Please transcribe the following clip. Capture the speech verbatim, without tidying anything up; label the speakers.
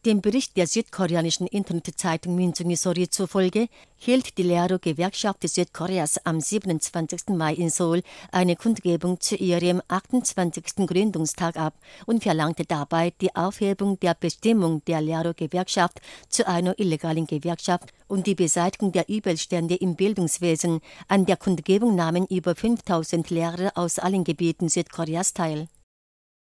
Speaker 1: Dem Bericht der südkoreanischen Internetzeitung Minjung Sorry zufolge hielt die Lehrergewerkschaft Südkoreas am siebenundzwanzigsten Mai in Seoul eine Kundgebung zu ihrem achtundzwanzigsten Gründungstag ab und verlangte dabei die Aufhebung der Bestimmung der Lehrergewerkschaft zu einer illegalen Gewerkschaft und die Beseitigung der Übelstände im Bildungswesen. An der Kundgebung nahmen über fünftausend Lehrer aus allen Gebieten Südkoreas teil.